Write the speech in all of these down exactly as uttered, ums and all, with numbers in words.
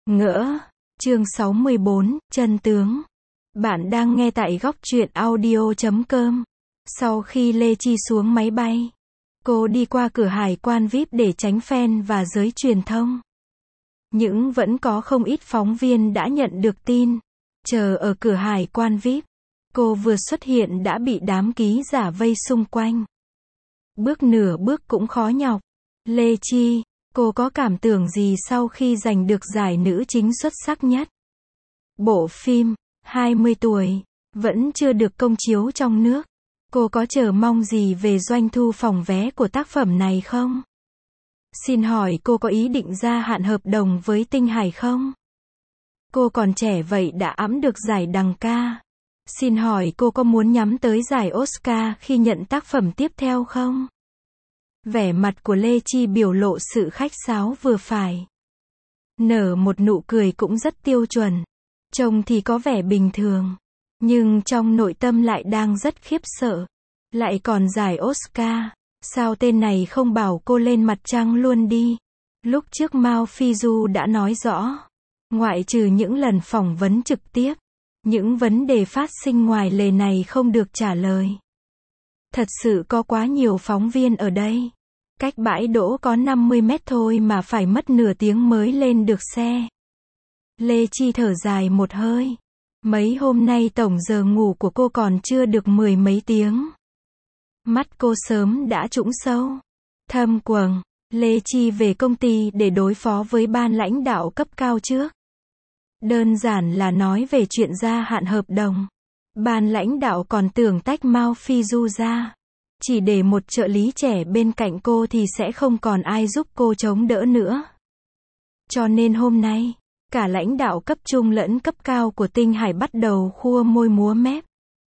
Ngỡ. Chương sáu mươi bốn, chân tướng. Bạn đang nghe tại góc truyện audio chấm com. Sau khi Lê Chi xuống máy bay, cô đi qua cửa hải quan vi ai pi để tránh fan và giới truyền thông. Nhưng vẫn có không ít phóng viên đã nhận được tin. Chờ ở cửa hải quan vi ai pi, cô vừa xuất hiện đã bị đám ký giả vây xung quanh. Bước nửa bước cũng khó nhọc. Lê Chi, cô có cảm tưởng gì sau khi giành được giải nữ chính xuất sắc nhất? Bộ phim, hai mươi tuổi, vẫn chưa được công chiếu trong nước. Cô có chờ mong gì về doanh thu phòng vé của tác phẩm này không? Xin hỏi cô có ý định gia hạn hợp đồng với Tinh Hải không? Cô còn trẻ vậy đã ẵm được giải đằng ca. Xin hỏi cô có muốn nhắm tới giải Oscar khi nhận tác phẩm tiếp theo không? Vẻ mặt của Lê Chi biểu lộ sự khách sáo vừa phải. Nở một nụ cười cũng rất tiêu chuẩn. Trông thì có vẻ bình thường. Nhưng trong nội tâm lại đang rất khiếp sợ. Lại còn giải Oscar. Sao tên này không bảo cô lên mặt trăng luôn đi? Lúc trước Mao Phi Du đã nói rõ. Ngoại trừ những lần phỏng vấn trực tiếp, những vấn đề phát sinh ngoài lề này không được trả lời. Thật sự có quá nhiều phóng viên ở đây. Cách bãi đỗ có năm mươi mét thôi mà phải mất nửa tiếng mới lên được xe. Lê Chi thở dài một hơi. Mấy hôm nay tổng giờ ngủ của cô còn chưa được mười mấy tiếng. Mắt cô sớm đã trũng sâu. Thâm quầng. Lê Chi về công ty để đối phó với ban lãnh đạo cấp cao trước. Đơn giản là nói về chuyện gia hạn hợp đồng. Ban lãnh đạo còn tưởng tách Mao Phi Du ra. Chỉ để một trợ lý trẻ bên cạnh cô thì sẽ không còn ai giúp cô chống đỡ nữa. Cho nên hôm nay, cả lãnh đạo cấp trung lẫn cấp cao của Tinh Hải bắt đầu khua môi múa mép.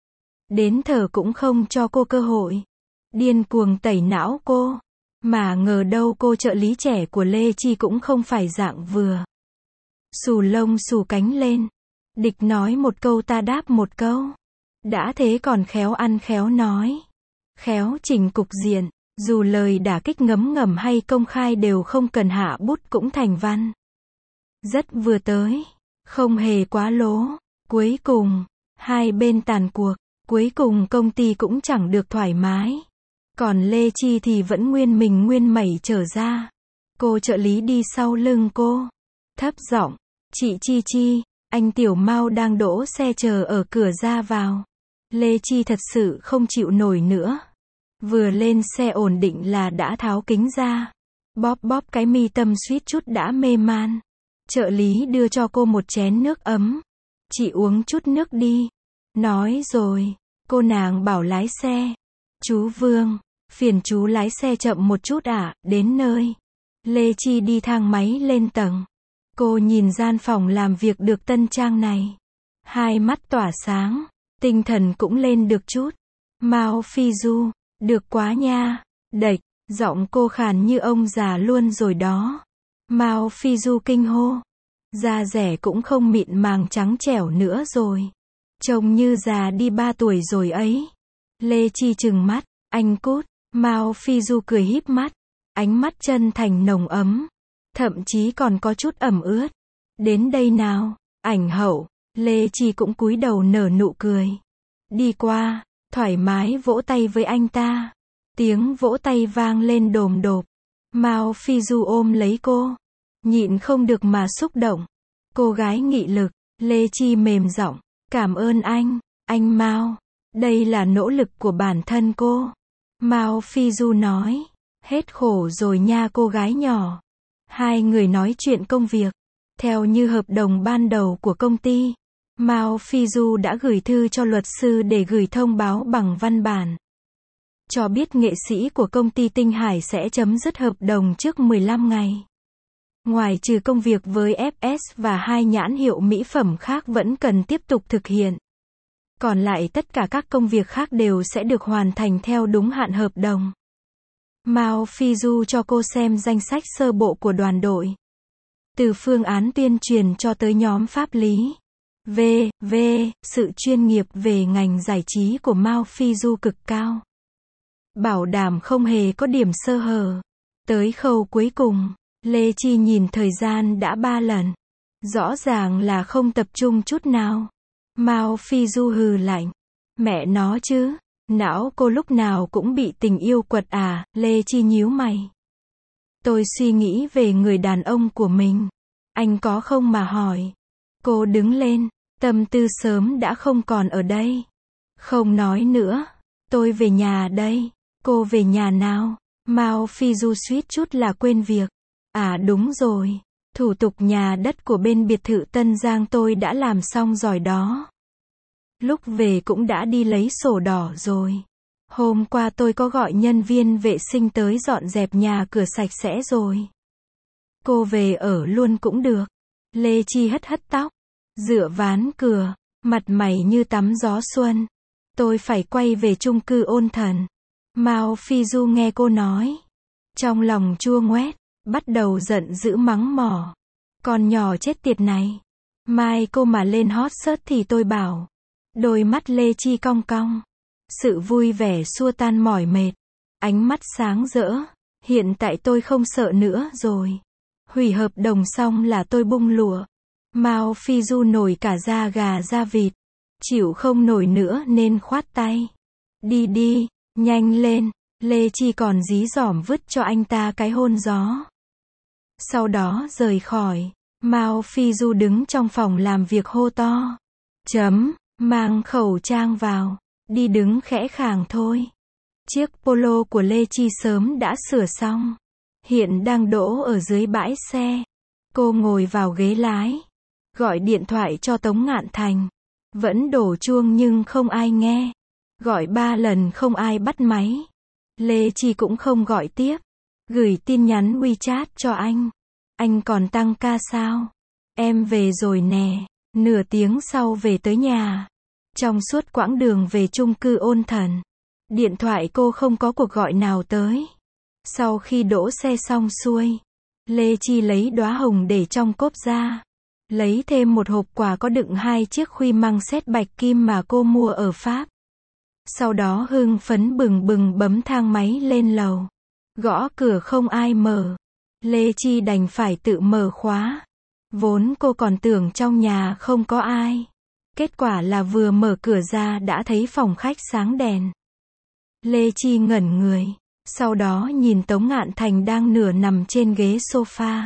Đến thở cũng không cho cô cơ hội. Điên cuồng tẩy não cô. Mà ngờ đâu cô trợ lý trẻ của Lê Chi cũng không phải dạng vừa. Xù lông xù cánh lên. Địch nói một câu ta đáp một câu. Đã thế còn khéo ăn khéo nói. Khéo chỉnh cục diện. Dù lời đả kích ngấm ngầm hay công khai đều không cần hạ bút cũng thành văn. Rất vừa tới. Không hề quá lố. Cuối cùng, hai bên tàn cuộc. Cuối cùng công ty cũng chẳng được thoải mái. Còn Lê Chi thì vẫn nguyên mình nguyên mẩy trở ra. Cô trợ lý đi sau lưng cô. Thấp giọng. Chị Chi Chi, anh Tiểu Mao đang đỗ xe chờ ở cửa ra vào. Lê Chi thật sự không chịu nổi nữa. Vừa lên xe ổn định là đã tháo kính ra. Bóp bóp cái mi tâm suýt chút đã mê man. Trợ lý đưa cho cô một chén nước ấm. Chị uống chút nước đi. Nói rồi, cô nàng bảo lái xe. Chú Vương, phiền chú lái xe chậm một chút ạ, à, đến nơi. Lê Chi đi thang máy lên tầng. Cô nhìn gian phòng làm việc được tân trang này. Hai mắt tỏa sáng, tinh thần cũng lên được chút. Mao Phi Du, được quá nha. Đệch, giọng cô khàn như ông già luôn rồi đó. Mao Phi Du kinh hô. Da rẻ cũng không mịn màng trắng trẻo nữa rồi. Trông như già đi ba tuổi rồi ấy. Lê Chi trừng mắt, anh cút. Mao Phi Du cười híp mắt. Ánh mắt chân thành nồng ấm. Thậm chí còn có chút ẩm ướt. Đến đây nào, ảnh hậu. Lê Chi cũng cúi đầu nở nụ cười. Đi qua, thoải mái vỗ tay với anh ta. Tiếng vỗ tay vang lên đồm đột. Mao Phi Du ôm lấy cô. Nhịn không được mà xúc động. Cô gái nghị lực. Lê Chi mềm giọng. Cảm ơn anh, anh Mao. Đây là nỗ lực của bản thân cô. Mao Phi Du nói. Hết khổ rồi nha cô gái nhỏ. Hai người nói chuyện công việc. Theo như hợp đồng ban đầu của công ty, Mao Phi Du đã gửi thư cho luật sư để gửi thông báo bằng văn bản. Cho biết nghệ sĩ của công ty Tinh Hải sẽ chấm dứt hợp đồng trước mười lăm ngày. Ngoài trừ công việc với ép ét và hai nhãn hiệu mỹ phẩm khác vẫn cần tiếp tục thực hiện. Còn lại tất cả các công việc khác đều sẽ được hoàn thành theo đúng hạn hợp đồng. Mao Phi Du cho cô xem danh sách sơ bộ của đoàn đội. Từ phương án tuyên truyền cho tới nhóm pháp lý. V, V, sự chuyên nghiệp về ngành giải trí của Mao Phi Du cực cao. Bảo đảm không hề có điểm sơ hở. Tới khâu cuối cùng, Lê Chi nhìn thời gian đã ba lần. Rõ ràng là không tập trung chút nào. Mao Phi Du hừ lạnh. Mẹ nó chứ, não cô lúc nào cũng bị tình yêu quật à, Lê Chi nhíu mày. Tôi suy nghĩ về người đàn ông của mình. Anh có không mà hỏi. Cô đứng lên, tâm tư sớm đã không còn ở đây. Không nói nữa, tôi về nhà đây. Cô về nhà nào? Mao Phi Du suýt chút là quên việc. À đúng rồi, thủ tục nhà đất của bên biệt thự Tân Giang tôi đã làm xong rồi đó. Lúc về cũng đã đi lấy sổ đỏ rồi. Hôm qua tôi có gọi nhân viên vệ sinh tới dọn dẹp nhà cửa sạch sẽ rồi. Cô về ở luôn cũng được. Lê Chi hất hất tóc, dựa ván cửa, mặt mày như tắm gió xuân. Tôi phải quay về chung cư Ôn Thần. Mao Phi Du nghe cô nói, trong lòng chua ngoét, bắt đầu giận dữ mắng mỏ. Con nhỏ chết tiệt này. Mai cô mà lên hot search thì tôi bảo. Đôi mắt Lê Chi cong cong. Sự vui vẻ xua tan mỏi mệt. Ánh mắt sáng rỡ. Hiện tại tôi không sợ nữa rồi. Hủy hợp đồng xong là tôi bung lụa. Mao Phi Du nổi cả da gà da vịt. Chịu không nổi nữa nên khoát tay. Đi đi, nhanh lên. Lê Chi còn dí dỏm vứt cho anh ta cái hôn gió. Sau đó rời khỏi. Mao Phi Du đứng trong phòng làm việc hô to. Chấm, mang khẩu trang vào. Đi đứng khẽ khàng thôi. Chiếc polo của Lê Chi sớm đã sửa xong. Hiện đang đỗ ở dưới bãi xe. Cô ngồi vào ghế lái. Gọi điện thoại cho Tống Ngạn Thành. Vẫn đổ chuông nhưng không ai nghe. Gọi ba lần không ai bắt máy. Lê Chi cũng không gọi tiếp. Gửi tin nhắn WeChat cho anh. Anh còn tăng ca sao? Em về rồi nè. Nửa tiếng sau về tới nhà. Trong suốt quãng đường về chung cư Ôn Thần, điện thoại cô không có cuộc gọi nào tới. Sau khi đỗ xe xong xuôi, Lê Chi lấy đóa hồng để trong cốp ra. Lấy thêm một hộp quà có đựng hai chiếc khuy măng sét bạch kim mà cô mua ở Pháp. Sau đó hưng phấn bừng bừng bấm thang máy lên lầu. Gõ cửa không ai mở. Lê Chi đành phải tự mở khóa. Vốn cô còn tưởng trong nhà không có ai. Kết quả là vừa mở cửa ra đã thấy phòng khách sáng đèn. Lê Chi ngẩn người. Sau đó nhìn Tống Ngạn Thành đang nửa nằm trên ghế sofa.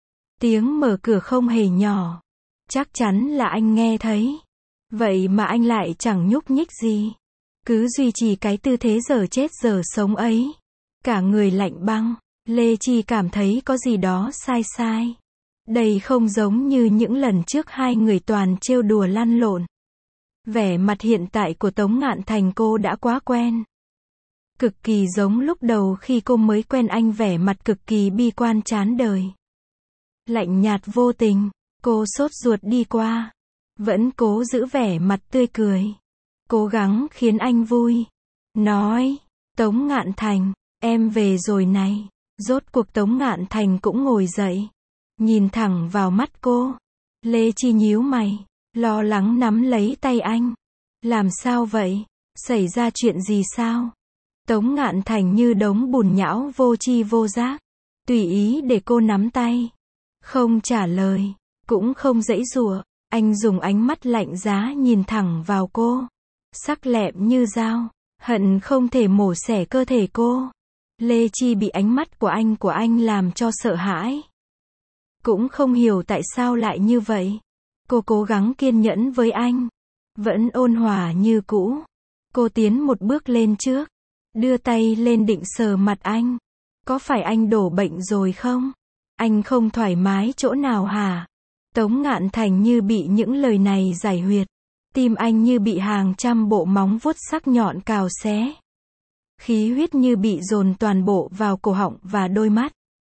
Tiếng mở cửa không hề nhỏ. Chắc chắn là anh nghe thấy. Vậy mà anh lại chẳng nhúc nhích gì. Cứ duy trì cái tư thế giờ chết giờ sống ấy. Cả người lạnh băng. Lê Chi cảm thấy có gì đó sai sai. Đây không giống như những lần trước hai người toàn trêu đùa lăn lộn. Vẻ mặt hiện tại của Tống Ngạn Thành cô đã quá quen. Cực kỳ giống lúc đầu khi cô mới quen anh, vẻ mặt cực kỳ bi quan chán đời. Lạnh nhạt vô tình, cô sốt ruột đi qua. Vẫn cố giữ vẻ mặt tươi cười. Cố gắng khiến anh vui. Nói, Tống Ngạn Thành, em về rồi này. Rốt cuộc Tống Ngạn Thành cũng ngồi dậy. Nhìn thẳng vào mắt cô. Lê Chi nhíu mày, lo lắng nắm lấy tay anh. Làm sao vậy? Xảy ra chuyện gì sao? Tống Ngạn Thành như đống bùn nhão vô tri vô giác. Tùy ý để cô nắm tay. Không trả lời, cũng không giãy giụa. Anh dùng ánh mắt lạnh giá nhìn thẳng vào cô. Sắc lẹm như dao, hận không thể mổ xẻ cơ thể cô. Lê Chi bị ánh mắt của anh của anh làm cho sợ hãi. Cũng không hiểu tại sao lại như vậy. Cô cố gắng kiên nhẫn với anh. Vẫn ôn hòa như cũ. Cô tiến một bước lên trước. Đưa tay lên định sờ mặt anh. Có phải anh đổ bệnh rồi không? Anh không thoải mái chỗ nào hả? Tống Ngạn Thành như bị những lời này giải huyệt. Tim anh như bị hàng trăm bộ móng vuốt sắc nhọn cào xé. Khí huyết như bị dồn toàn bộ vào cổ họng và đôi mắt.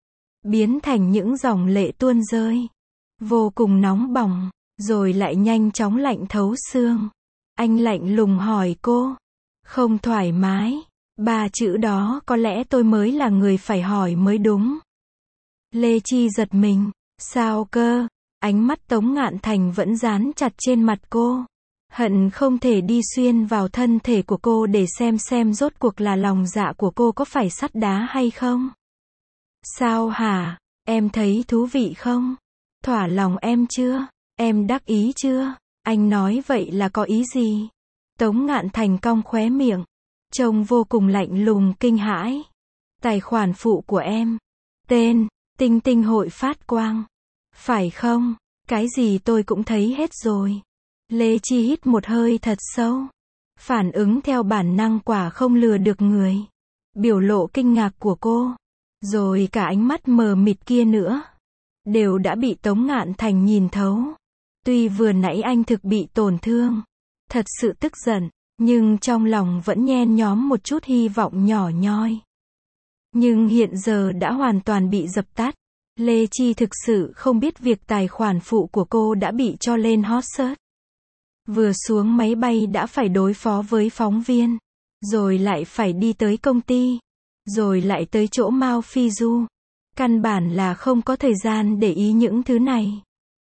Biến thành những dòng lệ tuôn rơi. Vô cùng nóng bỏng, rồi lại nhanh chóng lạnh thấu xương. Anh lạnh lùng hỏi cô. Không thoải mái. Ba chữ đó có lẽ tôi mới là người phải hỏi mới đúng. Lê Chi giật mình. Sao cơ? Ánh mắt Tống Ngạn Thành vẫn dán chặt trên mặt cô. Hận không thể đi xuyên vào thân thể của cô để xem xem rốt cuộc là lòng dạ của cô có phải sắt đá hay không. Sao hả? Em thấy thú vị không? Thỏa lòng em chưa? Em đắc ý chưa? Anh nói vậy là có ý gì? Tống Ngạn Thành cong khóe miệng, trông vô cùng lạnh lùng kinh hãi. Tài khoản phụ của em. Tên, Tinh Tinh Hội Phát Quang. Phải không? Cái gì tôi cũng thấy hết rồi. Lê Chi hít một hơi thật sâu. Phản ứng theo bản năng quả không lừa được người. Biểu lộ kinh ngạc của cô, rồi cả ánh mắt mờ mịt kia nữa, đều đã bị Tống Ngạn Thành nhìn thấu. Tuy vừa nãy anh thực bị tổn thương, thật sự tức giận, nhưng trong lòng vẫn nhen nhóm một chút hy vọng nhỏ nhoi. Nhưng hiện giờ đã hoàn toàn bị dập tắt. Lê Chi thực sự không biết việc tài khoản phụ của cô đã bị cho lên hot search. Vừa xuống máy bay đã phải đối phó với phóng viên, rồi lại phải đi tới công ty, rồi lại tới chỗ Mao Phi Du. Căn bản là không có thời gian để ý những thứ này.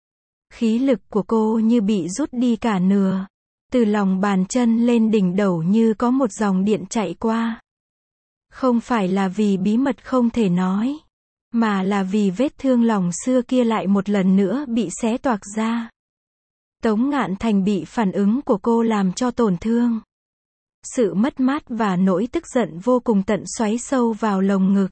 Khí lực của cô như bị rút đi cả nửa. Từ lòng bàn chân lên đỉnh đầu như có một dòng điện chạy qua. Không phải là vì bí mật không thể nói, mà là vì vết thương lòng xưa kia lại một lần nữa bị xé toạc ra. Tống Ngạn Thành bị phản ứng của cô làm cho tổn thương. Sự mất mát và nỗi tức giận vô cùng tận xoáy sâu vào lồng ngực.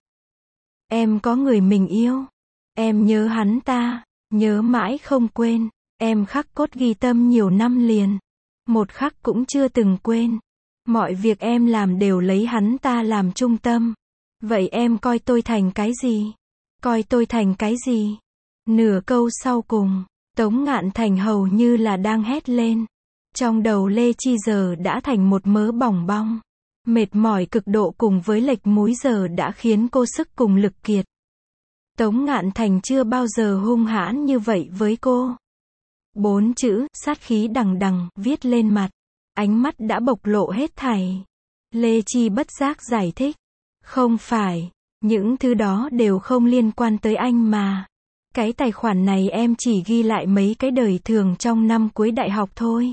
Em có người mình yêu. Em nhớ hắn ta, nhớ mãi không quên. Em khắc cốt ghi tâm nhiều năm liền. Một khắc cũng chưa từng quên. Mọi việc em làm đều lấy hắn ta làm trung tâm. Vậy em coi tôi thành cái gì? Coi tôi thành cái gì? Nửa câu sau cùng, Tống Ngạn Thành hầu như là đang hét lên. Trong đầu Lê Chi giờ đã thành một mớ bòng bong. Mệt mỏi cực độ cùng với lệch múi giờ đã khiến cô sức cùng lực kiệt. Tống Ngạn Thành chưa bao giờ hung hãn như vậy với cô. Bốn chữ, sát khí đằng đằng, viết lên mặt. Ánh mắt đã bộc lộ hết thảy. Lê Chi bất giác giải thích. Không phải, những thứ đó đều không liên quan tới anh mà. Cái tài khoản này em chỉ ghi lại mấy cái đời thường trong năm cuối đại học thôi.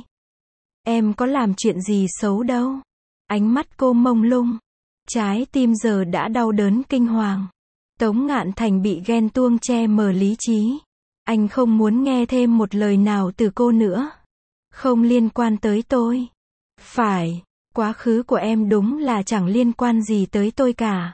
Em có làm chuyện gì xấu đâu. Ánh mắt cô mông lung. Trái tim giờ đã đau đớn kinh hoàng. Tống Ngạn Thành bị ghen tuông che mờ lý trí. Anh không muốn nghe thêm một lời nào từ cô nữa. Không liên quan tới tôi. Phải, quá khứ của em đúng là chẳng liên quan gì tới tôi cả.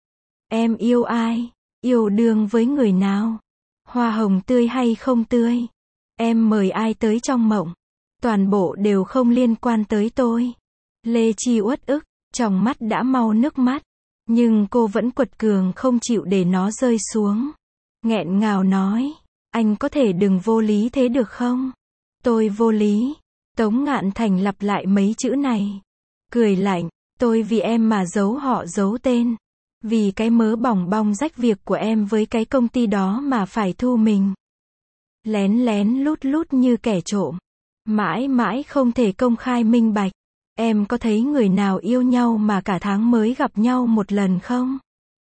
Em yêu ai? Yêu đương với người nào? Hoa hồng tươi hay không tươi? Em mời ai tới trong mộng? Toàn bộ đều không liên quan tới tôi. Lê Chi uất ức, trong mắt đã mau nước mắt. Nhưng cô vẫn quật cường không chịu để nó rơi xuống. Nghẹn ngào nói, anh có thể đừng vô lý thế được không? Tôi vô lý. Tống Ngạn Thành lặp lại mấy chữ này. Cười lạnh, tôi vì em mà giấu họ giấu tên. Vì cái mớ bỏng bong rách việc của em với cái công ty đó mà phải thu mình. Lén lén lút lút như kẻ trộm. Mãi mãi không thể công khai minh bạch. Em có thấy người nào yêu nhau mà cả tháng mới gặp nhau một lần không?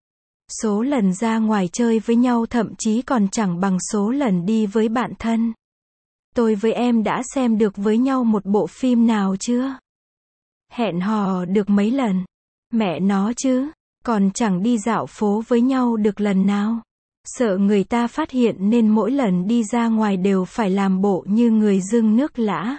Số lần ra ngoài chơi với nhau thậm chí còn chẳng bằng số lần đi với bạn thân. Tôi với em đã xem được với nhau một bộ phim nào chưa? Hẹn hò được mấy lần? Mẹ nó chứ, còn chẳng đi dạo phố với nhau được lần nào. Sợ người ta phát hiện nên mỗi lần đi ra ngoài đều phải làm bộ như người dưng nước lã.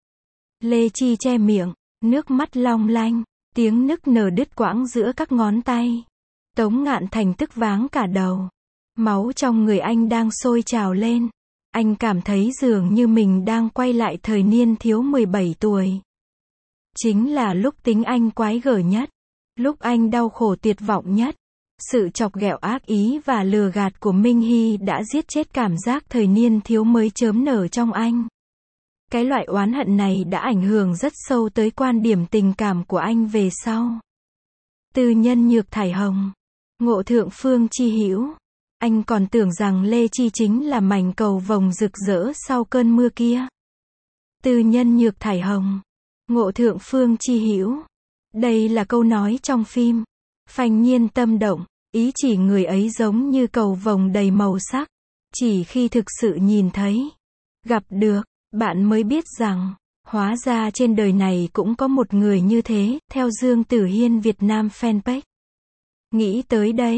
Lê Chi che miệng, nước mắt long lanh, tiếng nức nở đứt quãng giữa các ngón tay. Tống Ngạn Thành tức váng cả đầu. Máu trong người anh đang sôi trào lên. Anh cảm thấy dường như mình đang quay lại thời niên thiếu mười bảy tuổi. Chính là lúc tính anh quái gở nhất. Lúc anh đau khổ tuyệt vọng nhất. Sự chọc ghẹo ác ý và lừa gạt của Minh Hy đã giết chết cảm giác thời niên thiếu mới chớm nở trong anh. Cái loại oán hận này đã ảnh hưởng rất sâu tới quan điểm tình cảm của anh về sau. Tư nhân Nhược Thải Hồng, Ngộ Thượng Phương Chi Hữu. Anh còn tưởng rằng Lê Chi chính là mảnh cầu vồng rực rỡ sau cơn mưa kia. Tư nhân Nhược Thải Hồng, Ngộ Thượng Phương Chi Hữu. Đây là câu nói trong phim. Phanh nhiên tâm động, ý chỉ người ấy giống như cầu vồng đầy màu sắc. Chỉ khi thực sự nhìn thấy, gặp được, bạn mới biết rằng, hóa ra trên đời này cũng có một người như thế, theo Dương Tử Hiên Việt Nam Fanpage. Nghĩ tới đây,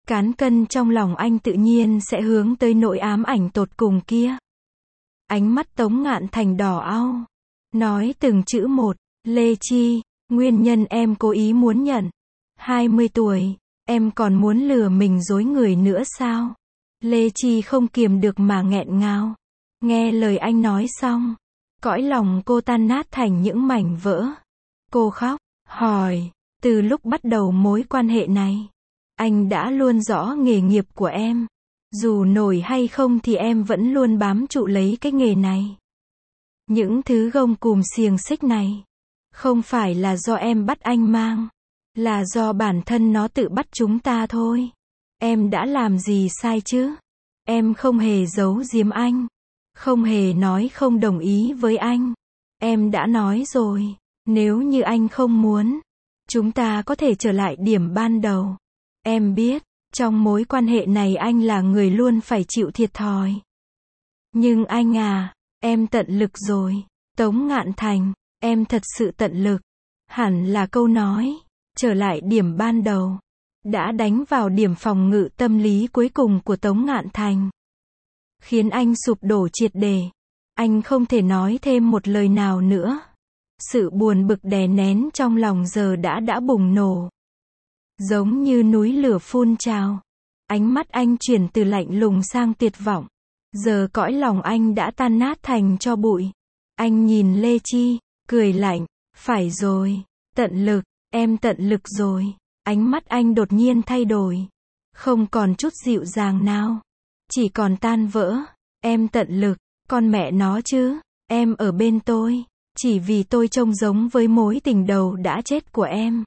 Cán cân trong lòng anh tự nhiên sẽ hướng tới nỗi ám ảnh tột cùng kia. Ánh mắt Tống Ngạn Thành đỏ au. Nói từng chữ một, Lê Chi, nguyên nhân em cố ý muốn nhận. hai mươi tuổi, em còn muốn lừa mình dối người nữa sao? Lê Chi không kiềm được mà nghẹn ngào. Nghe lời anh nói xong, cõi lòng cô tan nát thành những mảnh vỡ. Cô khóc, hỏi, từ lúc bắt đầu mối quan hệ này, anh đã luôn rõ nghề nghiệp của em. Dù nổi hay không thì em vẫn luôn bám trụ lấy cái nghề này. Những thứ gông cùm xiềng xích này, không phải là do em bắt anh mang, là do bản thân nó tự bắt chúng ta thôi. Em đã làm gì sai chứ? Em không hề giấu giếm anh, không hề nói không đồng ý với anh. Em đã nói rồi, nếu như anh không muốn, chúng ta có thể trở lại điểm ban đầu. Em biết, trong mối quan hệ này anh là người luôn phải chịu thiệt thòi. Nhưng anh à, em tận lực rồi. Tống Ngạn Thành, em thật sự tận lực. Hẳn là câu nói, trở lại điểm ban đầu, đã đánh vào điểm phòng ngự tâm lý cuối cùng của Tống Ngạn Thành. Khiến anh sụp đổ triệt để. Anh không thể nói thêm một lời nào nữa. Sự buồn bực đè nén trong lòng giờ đã đã bùng nổ. Giống như núi lửa phun trào. Ánh mắt anh chuyển từ lạnh lùng sang tuyệt vọng. Giờ cõi lòng anh đã tan nát thành tro bụi. Anh nhìn Lê Chi, cười lạnh, phải rồi, tận lực, em tận lực rồi. Ánh mắt anh đột nhiên thay đổi. Không còn chút dịu dàng nào. Chỉ còn tan vỡ. Em tận lực, con mẹ nó chứ. Em ở bên tôi, chỉ vì tôi trông giống với mối tình đầu đã chết của em.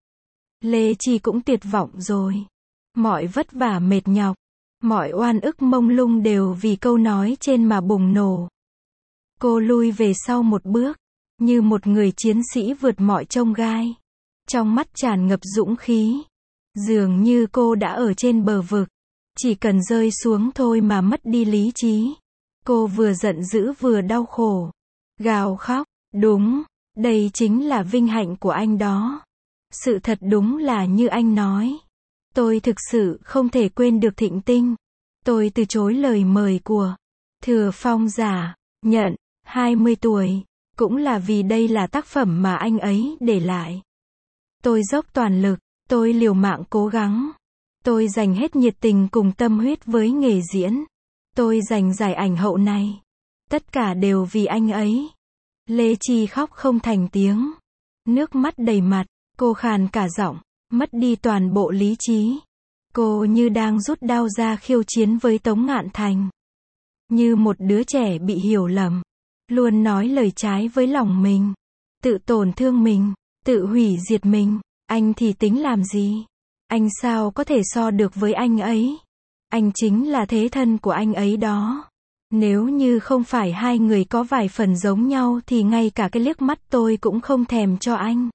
Lê Chi cũng tuyệt vọng rồi. Mọi vất vả mệt nhọc, mọi oan ức mông lung đều vì câu nói trên mà bùng nổ. Cô lui về sau một bước, như một người chiến sĩ vượt mọi chông gai. Trong mắt tràn ngập dũng khí. Dường như cô đã ở trên bờ vực. Chỉ cần rơi xuống thôi mà mất đi lý trí. Cô vừa giận dữ vừa đau khổ. Gào khóc, đúng, đây chính là vinh hạnh của anh đó. Sự thật đúng là như anh nói. Tôi thực sự không thể quên được Thịnh Tinh. Tôi từ chối lời mời của Thừa Phong giả, nhận, hai mươi tuổi, cũng là vì đây là tác phẩm mà anh ấy để lại. Tôi dốc toàn lực, tôi liều mạng cố gắng. Tôi dành hết nhiệt tình cùng tâm huyết với nghề diễn. Tôi giành giải ảnh hậu này. Tất cả đều vì anh ấy. Lê Chi khóc không thành tiếng. Nước mắt đầy mặt, cô khàn cả giọng, mất đi toàn bộ lý trí. Cô như đang rút đao ra khiêu chiến với Tống Ngạn Thành. Như một đứa trẻ bị hiểu lầm. Luôn nói lời trái với lòng mình. Tự tổn thương mình, tự hủy diệt mình. Anh thì tính làm gì? Anh sao có thể so được với anh ấy? Anh chính là thế thân của anh ấy đó. Nếu như không phải hai người có vài phần giống nhau thì ngay cả cái liếc mắt tôi cũng không thèm cho anh.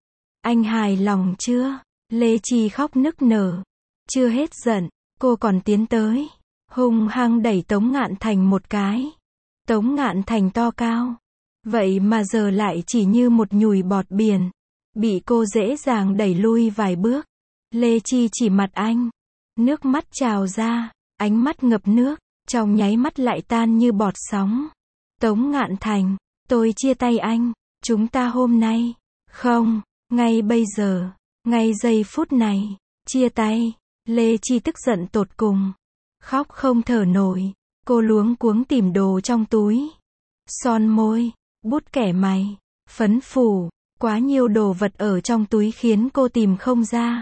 Anh hài lòng chưa? Lê Chi khóc nức nở. Chưa hết giận, cô còn tiến tới, hung hăng đẩy Tống Ngạn Thành một cái. Tống Ngạn Thành to cao, vậy mà giờ lại chỉ như một nhùi bọt biển, bị cô dễ dàng đẩy lui vài bước. Lê Chi chỉ mặt anh, nước mắt trào ra, ánh mắt ngập nước, trong nháy mắt lại tan như bọt sóng. Tống Ngạn Thành, tôi chia tay anh, chúng ta hôm nay, không, ngay bây giờ, ngay giây phút này, chia tay. Lê Chi tức giận tột cùng, khóc không thở nổi, cô luống cuống tìm đồ trong túi. Son môi, bút kẻ mày, phấn phủ, quá nhiều đồ vật ở trong túi khiến cô tìm không ra.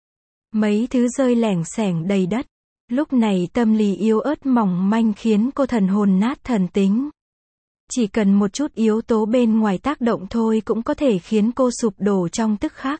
Mấy thứ rơi lẻng xẻng đầy đất. Lúc này tâm lý yếu ớt mỏng manh khiến cô thần hồn nát thần tính. Chỉ cần một chút yếu tố bên ngoài tác động thôi cũng có thể khiến cô sụp đổ trong tức khắc.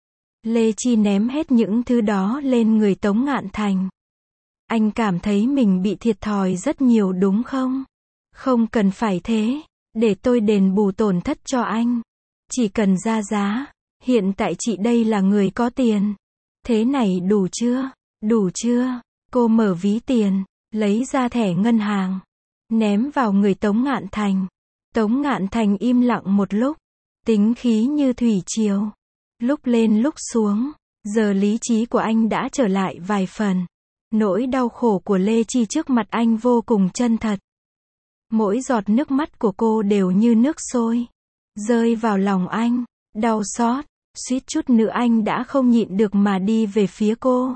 Lê Chi ném hết những thứ đó lên người Tống Ngạn Thành. Anh cảm thấy mình bị thiệt thòi rất nhiều đúng không? Không cần phải thế, để tôi đền bù tổn thất cho anh. Chỉ cần ra giá, hiện tại chị đây là người có tiền. Thế này đủ chưa? Đủ chưa? Cô mở ví tiền, lấy ra thẻ ngân hàng, ném vào người Tống Ngạn Thành. Tống Ngạn Thành im lặng một lúc, tính khí như thủy triều, lúc lên lúc xuống, Giờ lý trí của anh đã trở lại vài phần. Nỗi đau khổ của Lê Chi trước mặt anh vô cùng chân thật. Mỗi giọt nước mắt của cô đều như nước sôi, rơi vào lòng anh, đau xót, suýt chút nữa anh đã không nhịn được mà đi về phía cô.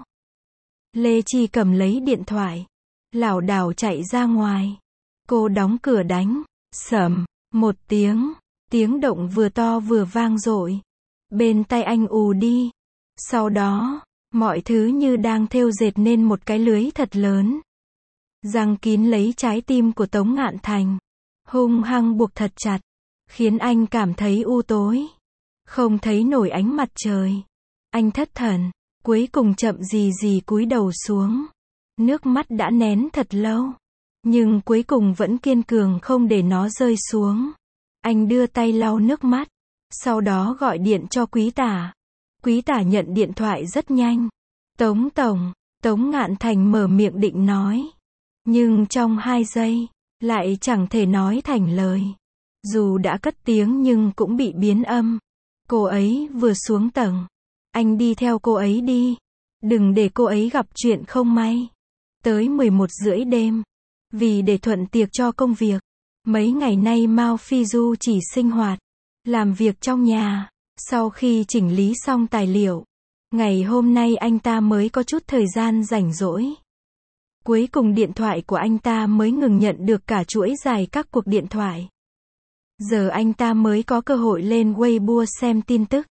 Lê Chi cầm lấy điện thoại, lảo đảo chạy ra ngoài. Cô đóng cửa đánh, sầm, một tiếng, tiếng động vừa to vừa vang dội. Bên tai anh ù đi. Sau đó, mọi thứ như đang thêu dệt nên một cái lưới thật lớn. Giăng kín lấy trái tim của Tống Ngạn Thành. Hung hăng buộc thật chặt. Khiến anh cảm thấy u tối. Không thấy nổi ánh mặt trời. Anh thất thần. Cuối cùng chậm gì gì cúi đầu xuống. Nước mắt đã nén thật lâu. Nhưng cuối cùng vẫn kiên cường không để nó rơi xuống. Anh đưa tay lau nước mắt. Sau đó gọi điện cho Quý Tả. Quý Tả nhận điện thoại rất nhanh. Tống Tổng, Tống Ngạn Thành mở miệng định nói. Nhưng trong hai giây, lại chẳng thể nói thành lời. Dù đã cất tiếng nhưng cũng bị biến âm. Cô ấy vừa xuống tầng. Anh đi theo cô ấy đi. Đừng để cô ấy gặp chuyện không may. Tới mười một rưỡi đêm. Vì để thuận tiệc cho công việc. Mấy ngày nay Mao Phi Du chỉ sinh hoạt. Làm việc trong nhà. Sau khi chỉnh lý xong tài liệu. Ngày hôm nay anh ta mới có chút thời gian rảnh rỗi. Cuối cùng điện thoại của anh ta mới ngừng nhận được cả chuỗi dài các cuộc điện thoại. Giờ anh ta mới có cơ hội lên Weibo xem tin tức.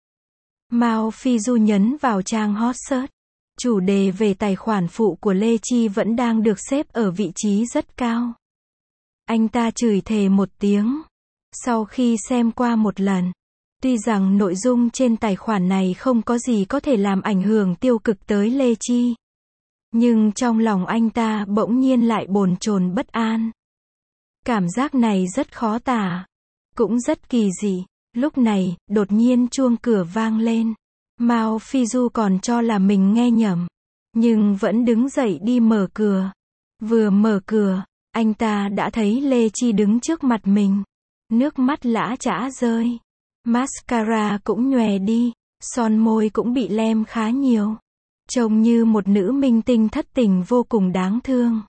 Mao Phi Du nhấn vào trang hot search. Chủ đề về tài khoản phụ của Lê Chi vẫn đang được xếp ở vị trí rất cao. Anh ta chửi thề một tiếng. Sau khi xem qua một lần. Tuy rằng nội dung trên tài khoản này không có gì có thể làm ảnh hưởng tiêu cực tới Lê Chi. Nhưng trong lòng anh ta bỗng nhiên lại bồn chồn bất an. Cảm giác này rất khó tả. Cũng rất kỳ dị. Lúc này, đột nhiên chuông cửa vang lên. Mao Phi Du còn cho là mình nghe nhầm. Nhưng vẫn đứng dậy đi mở cửa. Vừa mở cửa, anh ta đã thấy Lê Chi đứng trước mặt mình. Nước mắt lã chã rơi. Mascara cũng nhòe đi. Son môi cũng bị lem khá nhiều. Trông như một nữ minh tinh thất tình vô cùng đáng thương.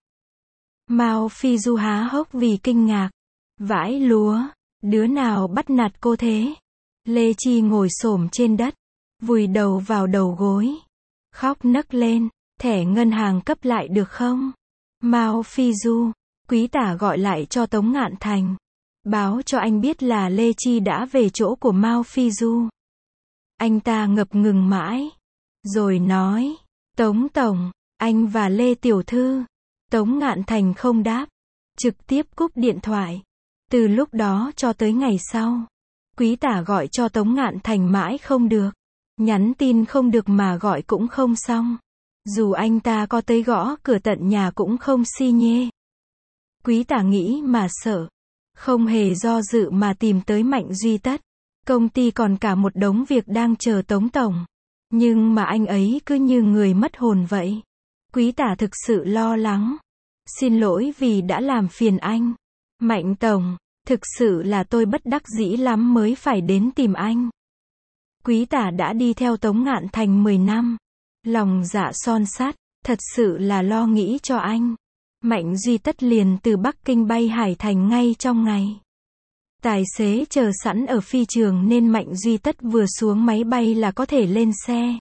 Mao Phi Du há hốc vì kinh ngạc. Vãi lúa, đứa nào bắt nạt cô thế? Lê Chi ngồi xổm trên đất, vùi đầu vào đầu gối, khóc nấc lên, thẻ ngân hàng cấp lại được không? Mao Phi Du, Quý Tả gọi lại cho Tống Ngạn Thành, báo cho anh biết là Lê Chi đã về chỗ của Mao Phi Du. Anh ta ngập ngừng mãi, rồi nói, Tống Tổng, anh và Lê Tiểu Thư. Tống Ngạn Thành không đáp, trực tiếp cúp điện thoại. Từ lúc đó cho tới ngày sau, Quý Tả gọi cho Tống Ngạn Thành mãi không được. Nhắn tin không được mà gọi cũng không xong. Dù anh ta có tới gõ cửa tận nhà cũng không xi nhê. Quý Tả nghĩ mà sợ. Không hề do dự mà tìm tới Mạnh Duy Tất. Công ty còn cả một đống việc đang chờ Tống Tổng. Nhưng mà anh ấy cứ như người mất hồn vậy. Quý Tả thực sự lo lắng. Xin lỗi vì đã làm phiền anh. Mạnh Tổng, thực sự là tôi bất đắc dĩ lắm mới phải đến tìm anh. Quý Tả đã đi theo Tống Ngạn Thành mười năm. Lòng dạ son sắt, thật sự là lo nghĩ cho anh. Mạnh Duy Tất liền từ Bắc Kinh bay Hải Thành ngay trong ngày. Tài xế chờ sẵn ở phi trường nên Mạnh Duy Tất vừa xuống máy bay là có thể lên xe.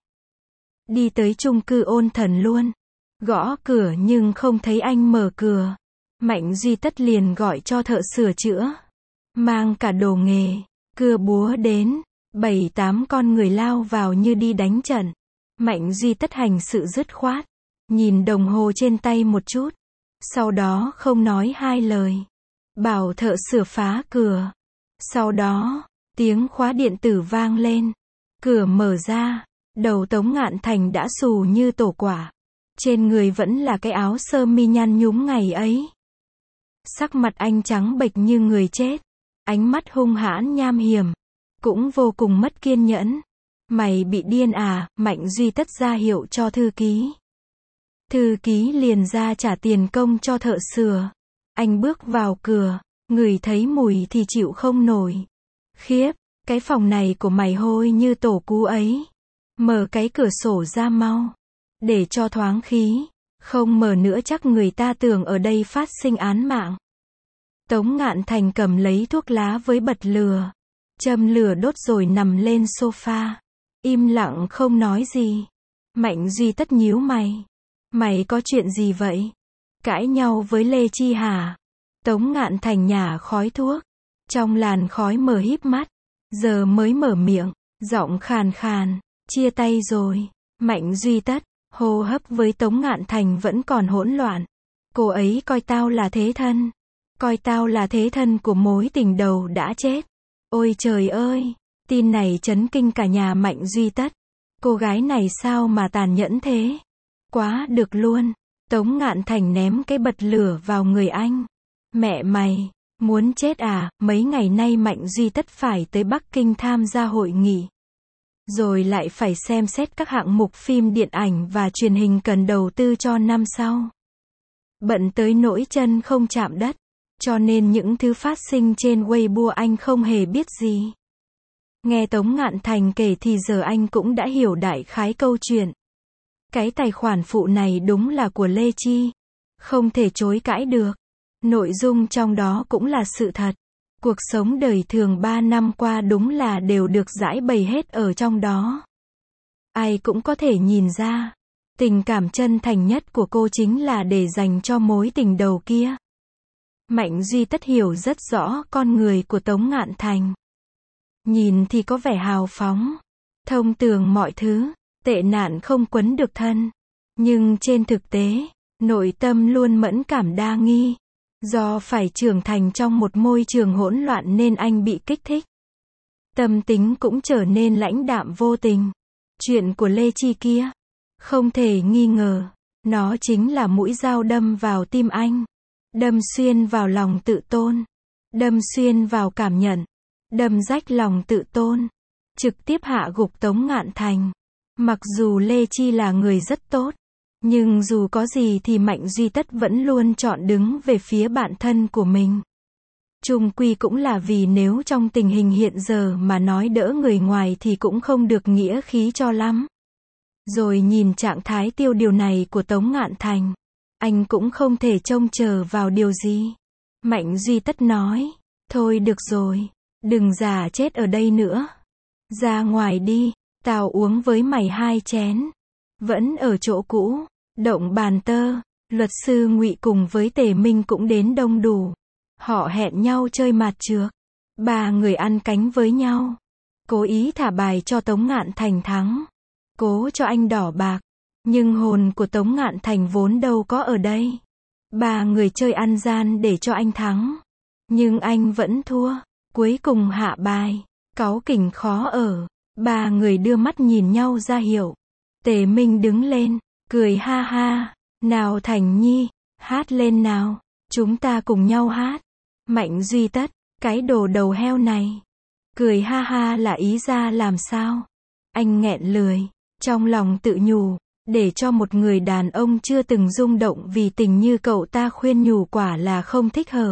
Đi tới chung cư Ôn Thần luôn. Gõ cửa nhưng không thấy anh mở cửa. Mạnh Duy Tất liền gọi cho thợ sửa chữa. Mang cả đồ nghề, cưa búa đến. Bảy tám con người lao vào như đi đánh trận. Mạnh Duy Tất hành sự dứt khoát. Nhìn đồng hồ trên tay một chút. Sau đó không nói hai lời. Bảo thợ sửa phá cửa. Sau đó, tiếng khóa điện tử vang lên. Cửa mở ra. Đầu Tống Ngạn Thành đã xù như tổ quả. Trên người vẫn là cái áo sơ mi nhăn nhúm ngày ấy. Sắc mặt anh trắng bệch như người chết. Ánh mắt hung hãn nham hiểm. Cũng vô cùng mất kiên nhẫn. Mày bị điên à? Mạnh Duy Tất ra hiệu cho thư ký. Thư ký liền ra trả tiền công cho thợ sửa. Anh bước vào cửa, ngửi thấy mùi thì chịu không nổi. Khiếp, cái phòng này của mày hôi như tổ cú ấy. Mở cái cửa sổ ra mau. Để cho thoáng khí. Không mở nữa chắc người ta tưởng ở đây phát sinh án mạng. Tống Ngạn Thành cầm lấy thuốc lá với bật lửa. Châm lửa đốt rồi nằm lên sofa. Im lặng không nói gì. Mạnh Duy Tất nhíu mày. Mày có chuyện gì vậy? Cãi nhau với Lê Chi hả? Tống Ngạn Thành nhả khói thuốc. Trong làn khói mờ híp mắt. Giờ mới mở miệng. Giọng khàn khàn. Chia tay rồi. Mạnh Duy Tất. Hô hấp với Tống Ngạn Thành vẫn còn hỗn loạn. Cô ấy coi tao là thế thân. Coi tao là thế thân của mối tình đầu đã chết. Ôi trời ơi. Tin này chấn kinh cả nhà Mạnh Duy Tất. Cô gái này sao mà tàn nhẫn thế? Quá được luôn. Tống Ngạn Thành ném cái bật lửa vào người anh. Mẹ mày, muốn chết à? Mấy ngày nay Mạnh Duy Tất phải tới Bắc Kinh tham gia hội nghị. Rồi lại phải xem xét các hạng mục phim điện ảnh và truyền hình cần đầu tư cho năm sau. Bận tới nỗi chân không chạm đất. Cho nên những thứ phát sinh trên Weibo anh không hề biết gì. Nghe Tống Ngạn Thành kể thì giờ anh cũng đã hiểu đại khái câu chuyện. Cái tài khoản phụ này đúng là của Lê Chi. Không thể chối cãi được. Nội dung trong đó cũng là sự thật. Cuộc sống đời thường ba năm qua đúng là đều được giải bày hết ở trong đó. Ai cũng có thể nhìn ra. Tình cảm chân thành nhất của cô chính là để dành cho mối tình đầu kia. Mạnh Duy Tất hiểu rất rõ con người của Tống Ngạn Thành. Nhìn thì có vẻ hào phóng. Thông tường mọi thứ. Tệ nạn không quấn được thân. Nhưng trên thực tế, nội tâm luôn mẫn cảm đa nghi. Do phải trưởng thành trong một môi trường hỗn loạn nên anh bị kích thích. Tâm tính cũng trở nên lãnh đạm vô tình. Chuyện của Lê Chi kia, không thể nghi ngờ, nó chính là mũi dao đâm vào tim anh. Đâm xuyên vào lòng tự tôn. Đâm xuyên vào cảm nhận. Đâm rách lòng tự tôn. Trực tiếp hạ gục Tống Ngạn Thành. Mặc dù Lê Chi là người rất tốt. Nhưng dù có gì thì Mạnh Duy Tất vẫn luôn chọn đứng về phía bạn thân của mình. Chung quy cũng là vì nếu trong tình hình hiện giờ mà nói đỡ người ngoài thì cũng không được nghĩa khí cho lắm. Rồi nhìn trạng thái tiêu điều này của Tống Ngạn Thành. Anh cũng không thể trông chờ vào điều gì. Mạnh Duy Tất nói. Thôi được rồi. Đừng già chết ở đây nữa. Ra ngoài đi. Tao uống với mày hai chén. Vẫn ở chỗ cũ. Động Bàn Tơ. Luật sư Ngụy cùng với Tề Minh cũng đến đông đủ. Họ hẹn nhau chơi mạt trược. Ba người ăn cánh với nhau. Cố ý thả bài cho Tống Ngạn Thành thắng. Cố cho anh đỏ bạc. Nhưng hồn của Tống Ngạn Thành vốn đâu có ở đây. Ba người chơi ăn gian để cho anh thắng. Nhưng anh vẫn thua. Cuối cùng hạ bài. Cáu kỉnh khó ở. Ba người đưa mắt nhìn nhau ra hiệu. Tề Minh đứng lên. Cười ha ha. Nào Thành Nhi. Hát lên nào. Chúng ta cùng nhau hát. Mạnh Duy Tất. Cái đồ đầu heo này. Cười ha ha là ý ra làm sao. Anh nghẹn lười. Trong lòng tự nhủ. Để cho một người đàn ông chưa từng rung động vì tình như cậu ta khuyên nhủ quả là không thích hợp.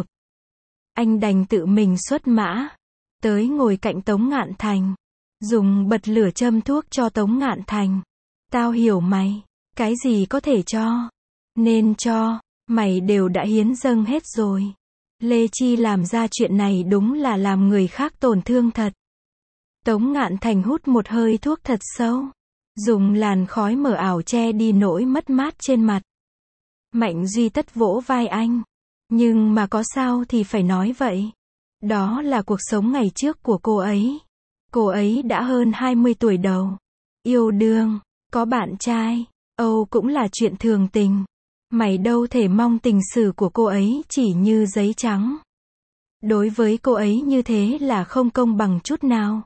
Anh đành tự mình xuất mã. Tới ngồi cạnh Tống Ngạn Thành. Dùng bật lửa châm thuốc cho Tống Ngạn Thành. Tao hiểu mày. Cái gì có thể cho. Nên cho. Mày đều đã hiến dâng hết rồi. Lê Chi làm ra chuyện này đúng là làm người khác tổn thương thật. Tống Ngạn Thành hút một hơi thuốc thật sâu. Dùng làn khói mờ ảo che đi nỗi mất mát trên mặt. Mạnh Duy Tất vỗ vai anh. Nhưng mà có sao thì phải nói vậy. Đó là cuộc sống ngày trước của cô ấy. Cô ấy đã hơn hai mươi tuổi đầu. Yêu đương. Có bạn trai. Âu cũng là chuyện thường tình. Mày đâu thể mong tình sử của cô ấy chỉ như giấy trắng. Đối với cô ấy như thế là không công bằng chút nào.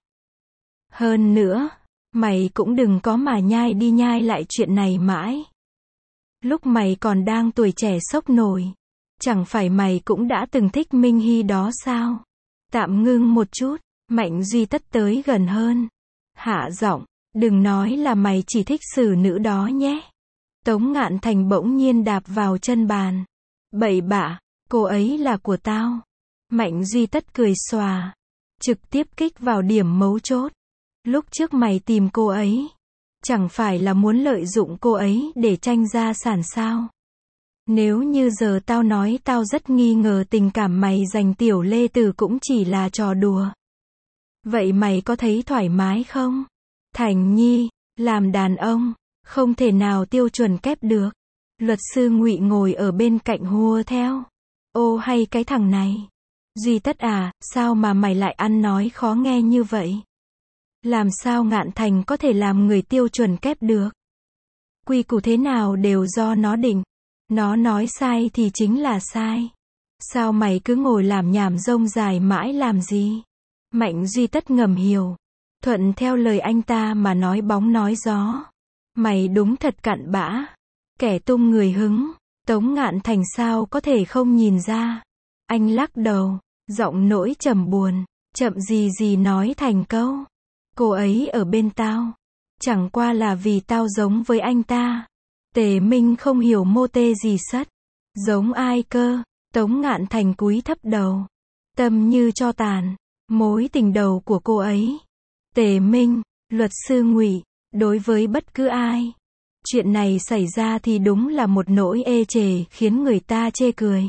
Hơn nữa, mày cũng đừng có mà nhai đi nhai lại chuyện này mãi. Lúc mày còn đang tuổi trẻ sốc nổi, chẳng phải mày cũng đã từng thích Minh Hy đó sao? Tạm ngưng một chút, Mạnh Duy Tất tới gần hơn. Hạ giọng, đừng nói là mày chỉ thích xử nữ đó nhé. Tống Ngạn Thành bỗng nhiên đạp vào chân bàn. Bậy bạ, cô ấy là của tao. Mạnh Duy Tất cười xòa. Trực tiếp kích vào điểm mấu chốt. Lúc trước mày tìm cô ấy. Chẳng phải là muốn lợi dụng cô ấy để tranh gia sản sao? Nếu như giờ tao nói tao rất nghi ngờ tình cảm mày dành Tiểu Lê Tử cũng chỉ là trò đùa. Vậy mày có thấy thoải mái không? Thành Nhi, làm đàn ông, không thể nào tiêu chuẩn kép được. Luật sư Ngụy ngồi ở bên cạnh hùa theo. Ô hay cái thằng này. Duy Tất à, sao mà mày lại ăn nói khó nghe như vậy? Làm sao Ngạn Thành có thể làm người tiêu chuẩn kép được? Quy củ thế nào đều do nó định. Nó nói sai thì chính là sai. Sao mày cứ ngồi làm nhảm rông dài mãi làm gì? Mạnh Duy Tất ngầm hiểu. Thuận theo lời anh ta mà nói bóng nói gió. Mày đúng thật cặn bã. Kẻ tung người hứng. Tống Ngạn Thành sao có thể không nhìn ra. Anh lắc đầu, giọng nỗi trầm buồn. Chậm gì gì nói thành câu. Cô ấy ở bên tao. Chẳng qua là vì tao giống với anh ta. Tề Minh không hiểu mô tê gì sất. Giống ai cơ? Tống Ngạn Thành cúi thấp đầu. Tâm như cho tàn. Mối tình đầu của cô ấy. Tề Minh, luật sư Ngụy, đối với bất cứ ai. Chuyện này xảy ra thì đúng là một nỗi ê chề khiến người ta chê cười.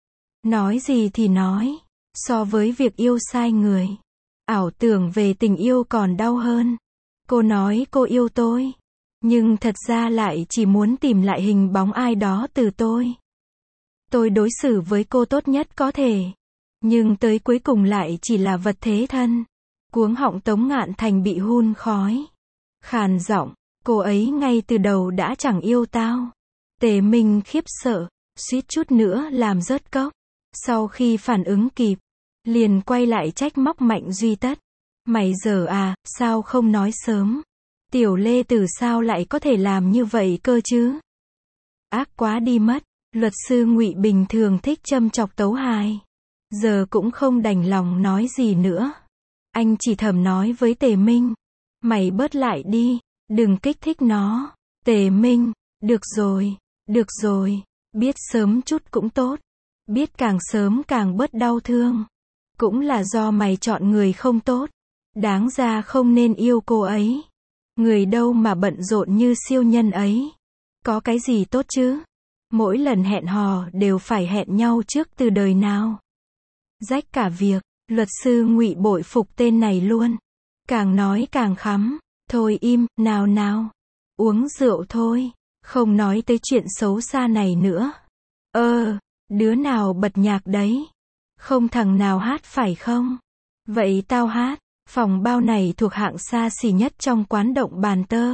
Nói gì thì nói. So với việc yêu sai người. Ảo tưởng về tình yêu còn đau hơn. Cô nói cô yêu tôi. Nhưng thật ra lại chỉ muốn tìm lại hình bóng ai đó từ tôi. Tôi đối xử với cô tốt nhất có thể. Nhưng tới cuối cùng lại chỉ là vật thế thân. Cuống họng Tống Ngạn Thành bị hun khói. Khàn giọng, cô ấy ngay từ đầu đã chẳng yêu tao. Tề Minh khiếp sợ, suýt chút nữa làm rớt cốc. Sau khi phản ứng kịp, liền quay lại trách móc Mạnh Duy Tất. Mày giờ à, sao không nói sớm? Tiểu Lê Tử sao lại có thể làm như vậy cơ chứ? Ác quá đi mất. Luật sư Ngụy bình thường thích châm chọc tấu hài. Giờ cũng không đành lòng nói gì nữa. Anh chỉ thầm nói với Tề Minh. Mày bớt lại đi, đừng kích thích nó. Tề Minh, được rồi, được rồi, biết sớm chút cũng tốt. Biết càng sớm càng bớt đau thương. Cũng là do mày chọn người không tốt. Đáng ra không nên yêu cô ấy. Người đâu mà bận rộn như siêu nhân ấy. Có cái gì tốt chứ? Mỗi lần hẹn hò đều phải hẹn nhau trước từ đời nào. Rách cả việc, luật sư Ngụy bội phục tên này luôn. Càng nói càng khắm. Thôi im, nào nào. Uống rượu thôi. Không nói tới chuyện xấu xa này nữa. Ơ, đứa nào bật nhạc đấy? Không thằng nào hát phải không? Vậy tao hát. Phòng bao này thuộc hạng xa xỉ nhất trong quán động bàn tơ.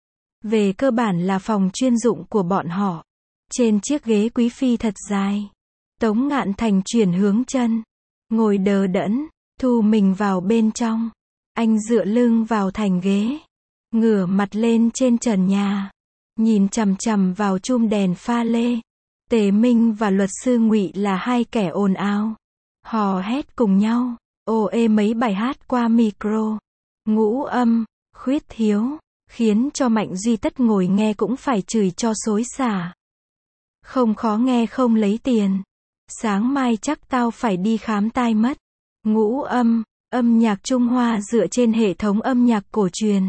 Về cơ bản là phòng chuyên dụng của bọn họ. Trên chiếc ghế quý phi thật dài. Tống Ngạn Thành chuyển hướng chân. Ngồi đờ đẫn, thu mình vào bên trong. Anh dựa lưng vào thành ghế. Ngửa mặt lên trên trần nhà. Nhìn chằm chằm vào chum đèn pha lê. Tề Minh và luật sư Ngụy là hai kẻ ồn ào. Hò hét cùng nhau. Ồ ê mấy bài hát qua micro. Ngũ âm, khuyết thiếu. Khiến cho Mạnh Duy Tất ngồi nghe cũng phải chửi cho xối xả. Không khó nghe không lấy tiền. Sáng mai chắc tao phải đi khám tai mất. Ngũ âm, âm nhạc Trung Hoa dựa trên hệ thống âm nhạc cổ truyền.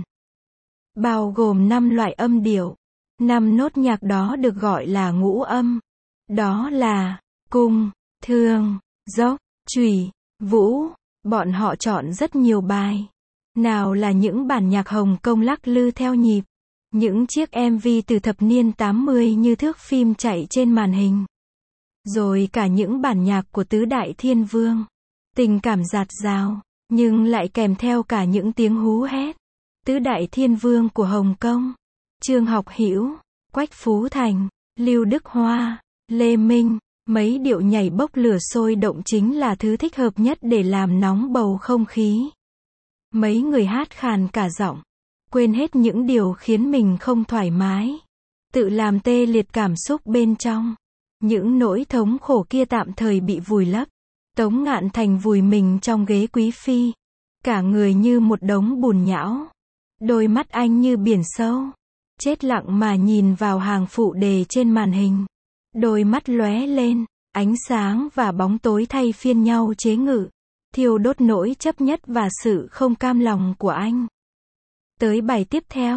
Bao gồm năm loại âm điệu. Năm nốt nhạc đó được gọi là ngũ âm. Đó là cung, thương, dốc, chùy, vũ. Bọn họ chọn rất nhiều bài. Nào là những bản nhạc Hồng Kông lắc lư theo nhịp. Những chiếc em vê từ thập niên tám mươi như thước phim chạy trên màn hình. Rồi cả những bản nhạc của Tứ Đại Thiên Vương. Tình cảm dạt dào, nhưng lại kèm theo cả những tiếng hú hét. Tứ Đại Thiên Vương của Hồng Kông. Trương Học Hữu, Quách Phú Thành, Lưu Đức Hoa, Lê Minh. Mấy điệu nhảy bốc lửa sôi động chính là thứ thích hợp nhất để làm nóng bầu không khí. Mấy người hát khàn cả giọng. Quên hết những điều khiến mình không thoải mái. Tự làm tê liệt cảm xúc bên trong. Những nỗi thống khổ kia tạm thời bị vùi lấp. Tống Ngạn Thành vùi mình trong ghế quý phi. Cả người như một đống bùn nhão. Đôi mắt anh như biển sâu. Chết lặng mà nhìn vào hàng phụ đề trên màn hình. Đôi mắt lóe lên. Ánh sáng và bóng tối thay phiên nhau chế ngự. Thiêu đốt nỗi chấp nhất và sự không cam lòng của anh. Tới bài tiếp theo.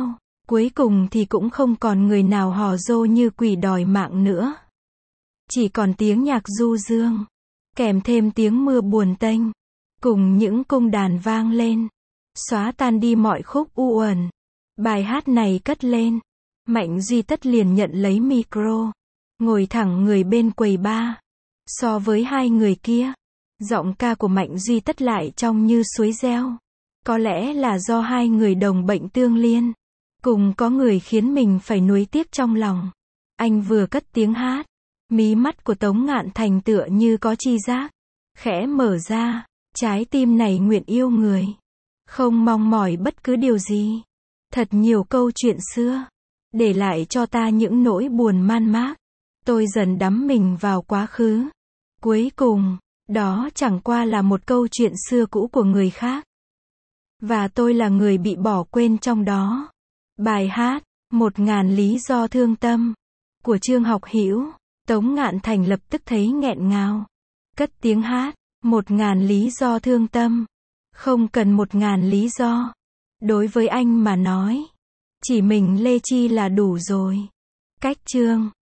Cuối cùng thì cũng không còn người nào hò rô như quỷ đòi mạng nữa. Chỉ còn tiếng nhạc du dương, kèm thêm tiếng mưa buồn tênh, cùng những cung đàn vang lên, xóa tan đi mọi khúc u uẩn. Bài hát này cất lên, Mạnh Duy Tất liền nhận lấy micro, ngồi thẳng người bên quầy bar. So với hai người kia, giọng ca của Mạnh Duy Tất lại trong như suối reo. Có lẽ là do hai người đồng bệnh tương liên, cùng có người khiến mình phải nuối tiếc trong lòng. Anh vừa cất tiếng hát, mí mắt của Tống Ngạn Thành tựa như có chi giác, khẽ mở ra, trái tim này nguyện yêu người, không mong mỏi bất cứ điều gì. Thật nhiều câu chuyện xưa, để lại cho ta những nỗi buồn man mác. Tôi dần đắm mình vào quá khứ. Cuối cùng, đó chẳng qua là một câu chuyện xưa cũ của người khác. Và tôi là người bị bỏ quên trong đó. Bài hát, Một ngàn lý do thương tâm, của Trương Học Hữu. Tống Ngạn Thành lập tức thấy nghẹn ngào. Cất tiếng hát, một ngàn lý do thương tâm. Không cần một ngàn lý do. Đối với anh mà nói, chỉ mình Lê Chi là đủ rồi. Cách chương